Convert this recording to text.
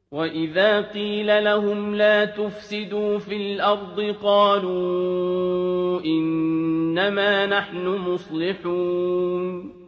وَإِذَا قِيلَ لَهُمْ لَا تُفْسِدُوا فِي الْأَرْضِ قَالُوا إِنَّمَا نَحْنُ مُصْلِحُونَ